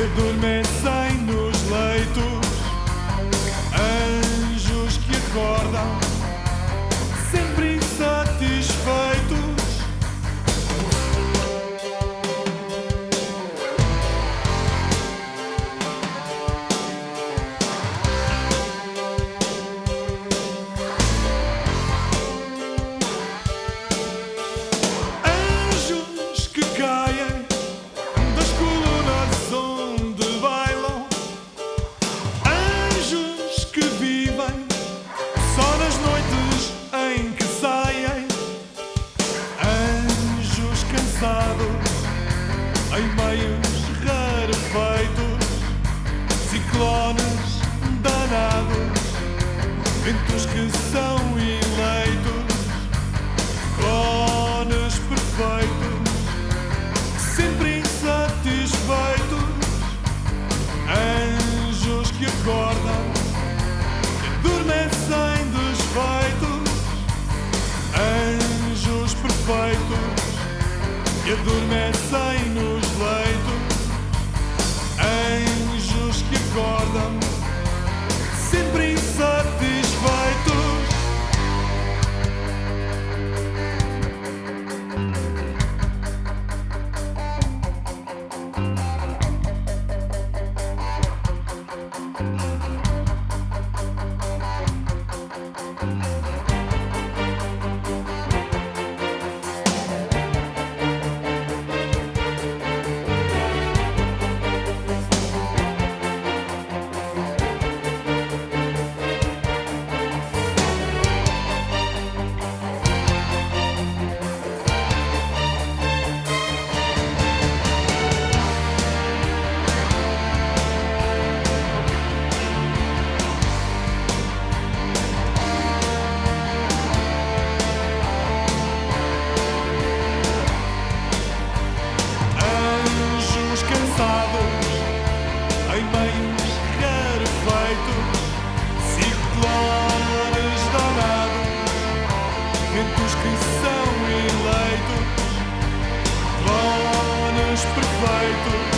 adormecem nos leitos, anjos que acordam sempre insatisfeitos. Anjos que caem das colunas onde bailam, anjos que vivem só nas noites em que saem, anjos cansados em meios rarefeitos, ciclones danados, ventos que são eleitos, clones perfeitos, sempre insatisfeitos, anjos que acordam, que adormecem desfeitos, anjos perfeitos, que adormecem nos leitos, anjos que acordam sempre insatisfeitos. Em meios rarefeitos, ciclones danados, ventos que são eleitos, clones perfeitos,